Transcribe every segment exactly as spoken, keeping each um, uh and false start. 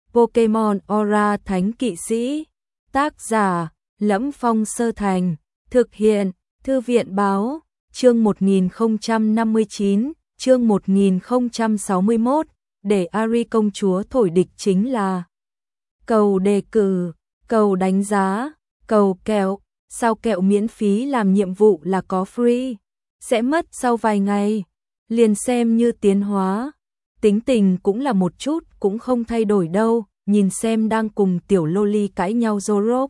Pokemon Aura Thánh Kỵ Sĩ. Tác giả: Lẫm Phong Sơ Thành. Thực hiện: Thư viện báo. Chương một nghìn không trăm năm mươi chín, chương một nghìn không trăm sáu mươi mốt, để Ari công chúa thổi địch chính là cầu đề cử, cầu đánh giá, cầu kẹo. Sao kẹo miễn phí làm nhiệm vụ là có free, sẽ mất sau vài ngày, liền xem như tiến hóa. Tính tình cũng là một chút cũng không thay đổi đâu, nhìn xem đang cùng tiểu loli cãi nhau Zoroark.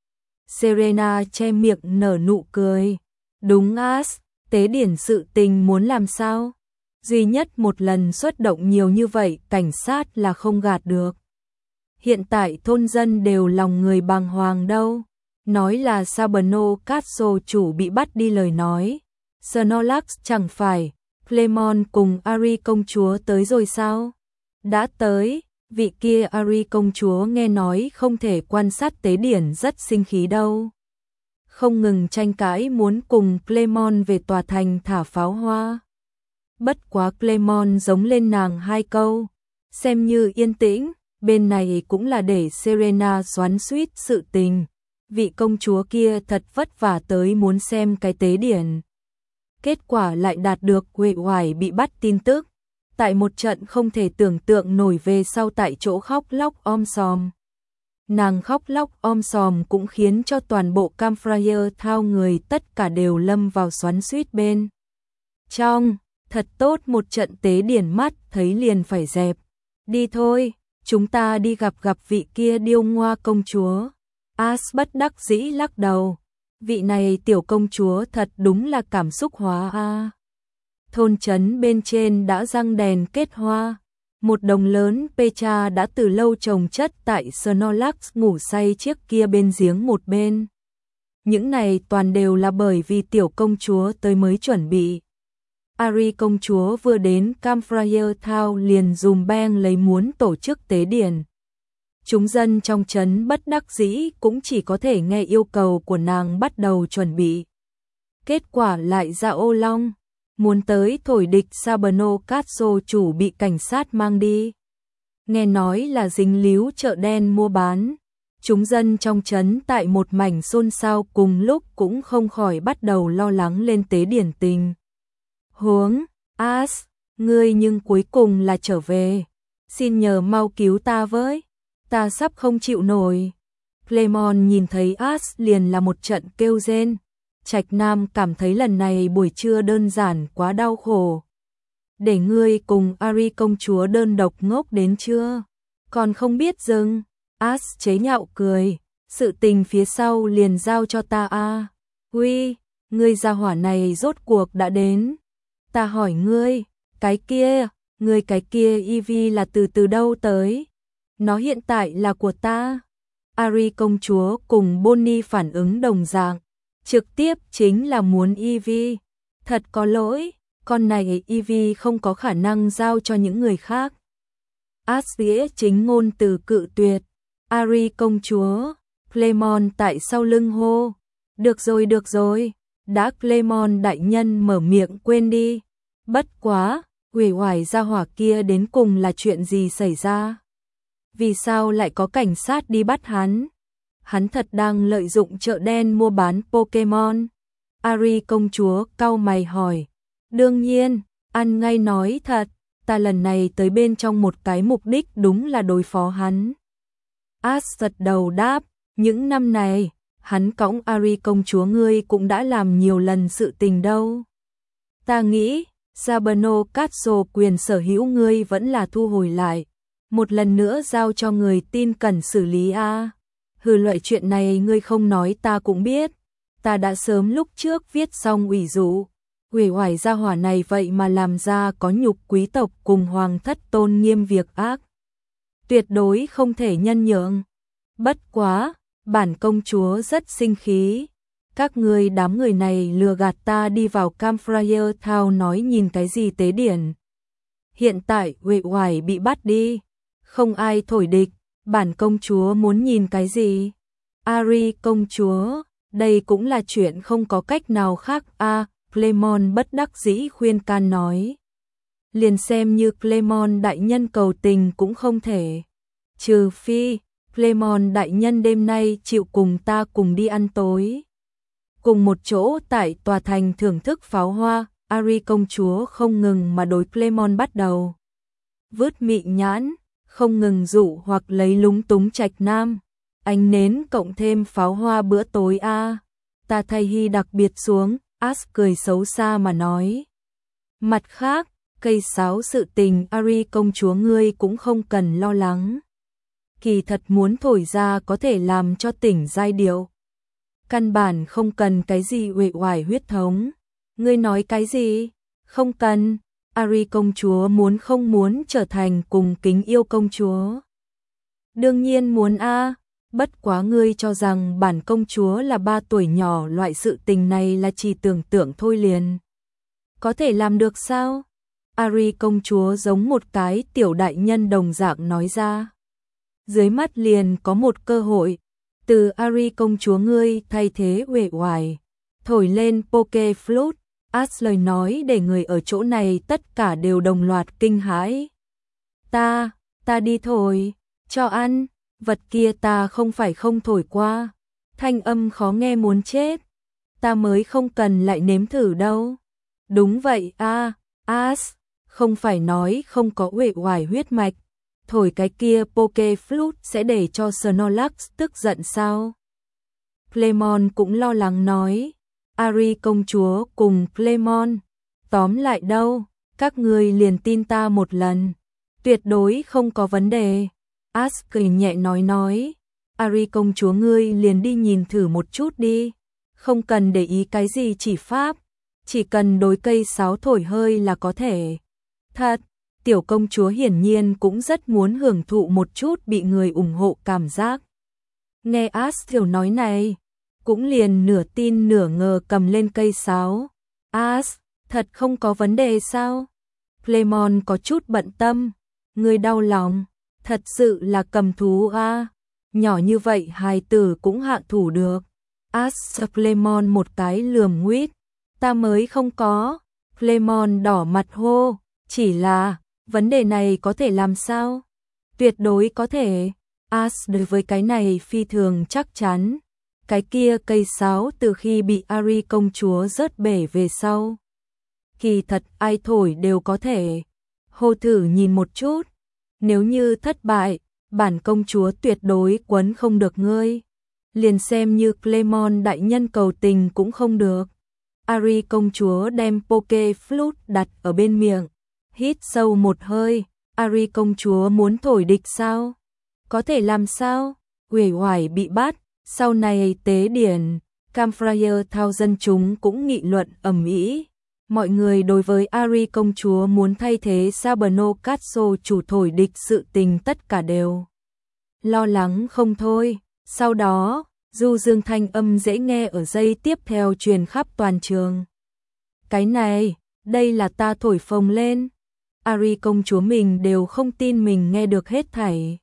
Serena che miệng nở nụ cười. Đúng As, tế điển sự tình muốn làm sao? Duy nhất một lần xuất động nhiều như vậy, cảnh sát là không gạt được. Hiện tại thôn dân đều lòng người bàng hoàng đâu. Nói là Sabano Castle chủ bị bắt đi lời nói. Snorlax chẳng phải, Clemon cùng Ari công chúa tới rồi sao? Đã tới, vị kia Ari công chúa nghe nói không thể quan sát tế điển rất sinh khí đâu. Không ngừng tranh cãi muốn cùng Clemon về tòa thành thả pháo hoa. Bất quá Clemon giống lên nàng hai câu, xem như yên tĩnh, bên này cũng là để Serena xoắn xuýt sự tình. Vị công chúa kia thật vất vả tới muốn xem cái tế điển. Kết quả lại đạt được uể oải bị bắt tin tức. Tại một trận không thể tưởng tượng nổi về sau tại chỗ khóc lóc om sòm. Nàng khóc lóc om sòm cũng khiến cho toàn bộ Campfire Town người tất cả đều lâm vào xoắn xuýt bên trong. Thật tốt một trận tế điển mắt thấy liền phải dẹp. Đi thôi, chúng ta đi gặp gặp vị kia điêu ngoa công chúa. As bất đắc dĩ lắc đầu. Vị này tiểu công chúa thật đúng là cảm xúc hóa a. À. Thôn trấn bên trên đã răng đèn kết hoa. Một đồng lớn Pecha đã từ lâu trồng chất tại Snorlax ngủ say chiếc kia bên giếng một bên. Những này toàn đều là bởi vì tiểu công chúa tới mới chuẩn bị. Ari công chúa vừa đến Campfire Town liền dùm beng lấy muốn tổ chức tế điển. Chúng dân trong trấn bất đắc dĩ cũng chỉ có thể nghe yêu cầu của nàng bắt đầu chuẩn bị. Kết quả lại ra ô long, muốn tới thổi địch Sabano Castle chủ bị cảnh sát mang đi. Nghe nói là dính líu chợ đen mua bán. Chúng dân trong trấn tại một mảnh xôn xao cùng lúc cũng không khỏi bắt đầu lo lắng lên tế điển tình. Huống, As, ngươi nhưng cuối cùng là trở về. Xin nhờ mau cứu ta với. Ta sắp không chịu nổi. Clemon nhìn thấy As liền là một trận kêu rên. Trạch Nam cảm thấy lần này buổi trưa đơn giản quá đau khổ. Để ngươi cùng Ari công chúa đơn độc ngốc đến chưa? Còn không biết dừng. As chế nhạo cười. Sự tình phía sau liền giao cho ta a. À. Uy, ngươi gia hỏa này rốt cuộc đã đến. Ta hỏi ngươi, cái kia, ngươi cái kia Eevee là từ từ đâu tới? Nó hiện tại là của ta. Ari công chúa cùng Bonnie phản ứng đồng dạng, trực tiếp chính là muốn Eevee. Thật có lỗi, con này Eevee không có khả năng giao cho những người khác. Asriel chính ngôn từ cự tuyệt. Ari công chúa, Clemon tại sau lưng hô. Được rồi được rồi, đã Clemon đại nhân mở miệng quên đi. Bất quá, uể oải gia hỏa kia đến cùng là chuyện gì xảy ra? Vì sao lại có cảnh sát đi bắt hắn? Hắn thật đang lợi dụng chợ đen mua bán Pokemon. Ari công chúa cau mày hỏi. Đương nhiên, ăn ngay nói thật, ta lần này tới bên trong một cái mục đích đúng là đối phó hắn. As gật đầu đáp, những năm này, hắn cõng Ari công chúa ngươi cũng đã làm nhiều lần sự tình đâu. Ta nghĩ, Sabano Castle quyền sở hữu ngươi vẫn là thu hồi lại. Một lần nữa giao cho người tin cẩn xử lý a. À. Hừ, loại chuyện này ngươi không nói ta cũng biết. Ta đã sớm lúc trước viết xong ủy dụ. Uể oải gia hỏa này vậy mà làm ra có nhục quý tộc cùng hoàng thất tôn nghiêm việc ác. Tuyệt đối không thể nhân nhượng. Bất quá, bản công chúa rất sinh khí. Các ngươi đám người này lừa gạt ta đi vào Campfire Town nói nhìn cái gì tế điển. Hiện tại uể oải bị bắt đi. Không ai thổi địch, bản công chúa muốn nhìn cái gì? Ari công chúa, đây cũng là chuyện không có cách nào khác a. À, Clemon bất đắc dĩ khuyên can nói. Liền xem như Clemon đại nhân cầu tình cũng không thể. trừ phi, Clement đại nhân đêm nay chịu cùng ta cùng đi ăn tối. Cùng một chỗ tại tòa thành thưởng thức pháo hoa, Ari công chúa không ngừng mà đối Clement bắt đầu vứt mị nhãn, không ngừng dụ hoặc lấy lúng túng Trạch Nam. Ánh nến cộng thêm pháo hoa bữa tối a, à. Ta thay hy đặc biệt xuống, As cười xấu xa mà nói. Mặt khác, cây sáo sự tình Ari công chúa ngươi cũng không cần lo lắng. Kỳ thật muốn thổi ra có thể làm cho tỉnh giai điệu. Căn bản không cần cái gì uể oải huyết thống. Ngươi nói cái gì? Không cần. Ari công chúa muốn không muốn trở thành cùng kính yêu công chúa. Đương nhiên muốn a, à. Bất quá ngươi cho rằng bản công chúa là ba tuổi nhỏ, loại sự tình này là chỉ tưởng tượng thôi liền. Có thể làm được sao? Ari công chúa giống một cái tiểu đại nhân đồng dạng nói ra. Dưới mắt liền có một cơ hội, từ Ari công chúa ngươi thay thế uể oải, thổi lên poke flute. As lời nói để người ở chỗ này tất cả đều đồng loạt kinh hãi. Ta, ta đi thổi, cho ăn, vật kia ta không phải không thổi qua, thanh âm khó nghe muốn chết, ta mới không cần lại nếm thử đâu. Đúng vậy a, à, As, không phải nói không có uể oải huyết mạch, thổi cái kia poke flute sẽ để cho Snorlax tức giận sao? Clement cũng lo lắng nói. Ari công chúa cùng Clement, tóm lại đâu, các ngươi liền tin ta một lần, tuyệt đối không có vấn đề. As cười nhẹ nói nói, Ari công chúa ngươi liền đi nhìn thử một chút đi, không cần để ý cái gì chỉ pháp, chỉ cần đối cây sáo thổi hơi là có thể. Thật, tiểu công chúa hiển nhiên cũng rất muốn hưởng thụ một chút bị người ủng hộ cảm giác. Nghe As tiểu nói này, cũng liền nửa tin nửa ngờ cầm lên cây sáo. As, thật không có vấn đề sao? Clement có chút bận tâm, người đau lòng, thật sự là cầm thú a, à. Nhỏ như vậy hài tử cũng hạ thủ được. As Clement một cái lườm nguyết, ta mới không có. Clement đỏ mặt hô, chỉ là, vấn đề này có thể làm sao? Tuyệt đối có thể. As đối với cái này phi thường chắc chắn. Cái kia cây sáo từ khi bị Ari công chúa rớt bể về sau, kỳ thật ai thổi đều có thể. Hô thử nhìn một chút, nếu như thất bại, bản công chúa tuyệt đối quấn không được ngươi. Liền xem như Clement đại nhân cầu tình cũng không được. Ari công chúa đem poke flute đặt ở bên miệng, hít sâu một hơi. Ari công chúa muốn thổi địch sao? Có thể làm sao? Uể oải bị bắt. Sau này tế điển, Campfire thao dân chúng cũng nghị luận ầm ĩ. Mọi người đối với Ari công chúa muốn thay thế Saberno Casso chủ thổi địch sự tình tất cả đều lo lắng không thôi. Sau đó, du dương thanh âm dễ nghe ở giây tiếp theo truyền khắp toàn trường. Cái này, đây là ta thổi phồng lên. Ari công chúa mình đều không tin mình nghe được hết thảy.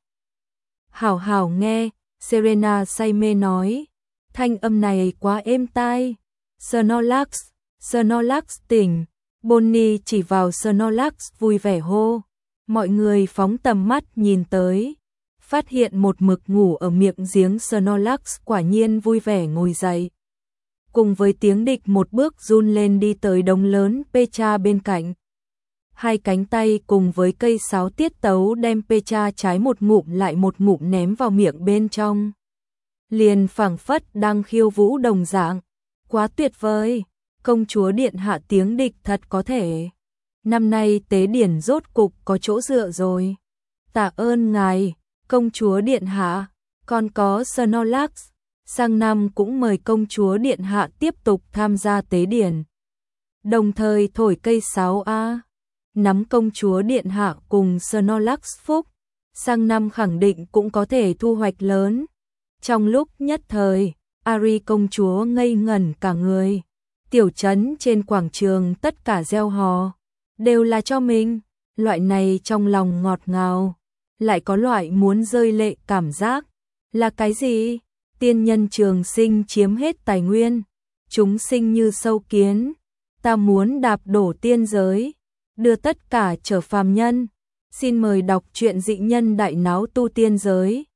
Hảo hảo nghe. Serena say mê nói, thanh âm này quá êm tai. Snorlax, Snorlax tỉnh. Bonnie chỉ vào Snorlax vui vẻ hô. Mọi người phóng tầm mắt nhìn tới, phát hiện một mực ngủ ở miệng giếng Snorlax quả nhiên vui vẻ ngồi dậy. Cùng với tiếng địch một bước run lên đi tới đống lớn Pecha bên cạnh. Hai cánh tay cùng với cây sáo tiết tấu đem Pecha trái một ngụm lại một ngụm ném vào miệng bên trong. Liền phảng phất đang khiêu vũ đồng dạng. Quá tuyệt vời, công chúa điện hạ tiếng địch thật có thể. Năm nay tế điển rốt cục có chỗ dựa rồi. Tạ ơn ngài, công chúa điện hạ, còn có Snorlax. Sang năm cũng mời công chúa điện hạ tiếp tục tham gia tế điển. Đồng thời thổi cây sáo a. Nắm công chúa điện hạ cùng Snorlax phúc, sang năm khẳng định cũng có thể thu hoạch lớn. Trong lúc nhất thời, Ari công chúa ngây ngẩn cả người. Tiểu trấn trên quảng trường tất cả reo hò, đều là cho mình. Loại này trong lòng ngọt ngào, lại có loại muốn rơi lệ cảm giác. Là cái gì? Tiên nhân trường sinh chiếm hết tài nguyên, chúng sinh như sâu kiến. Ta muốn đạp đổ tiên giới, đưa tất cả trở phàm nhân. Xin mời đọc truyện Dị nhân đại náo tu tiên giới.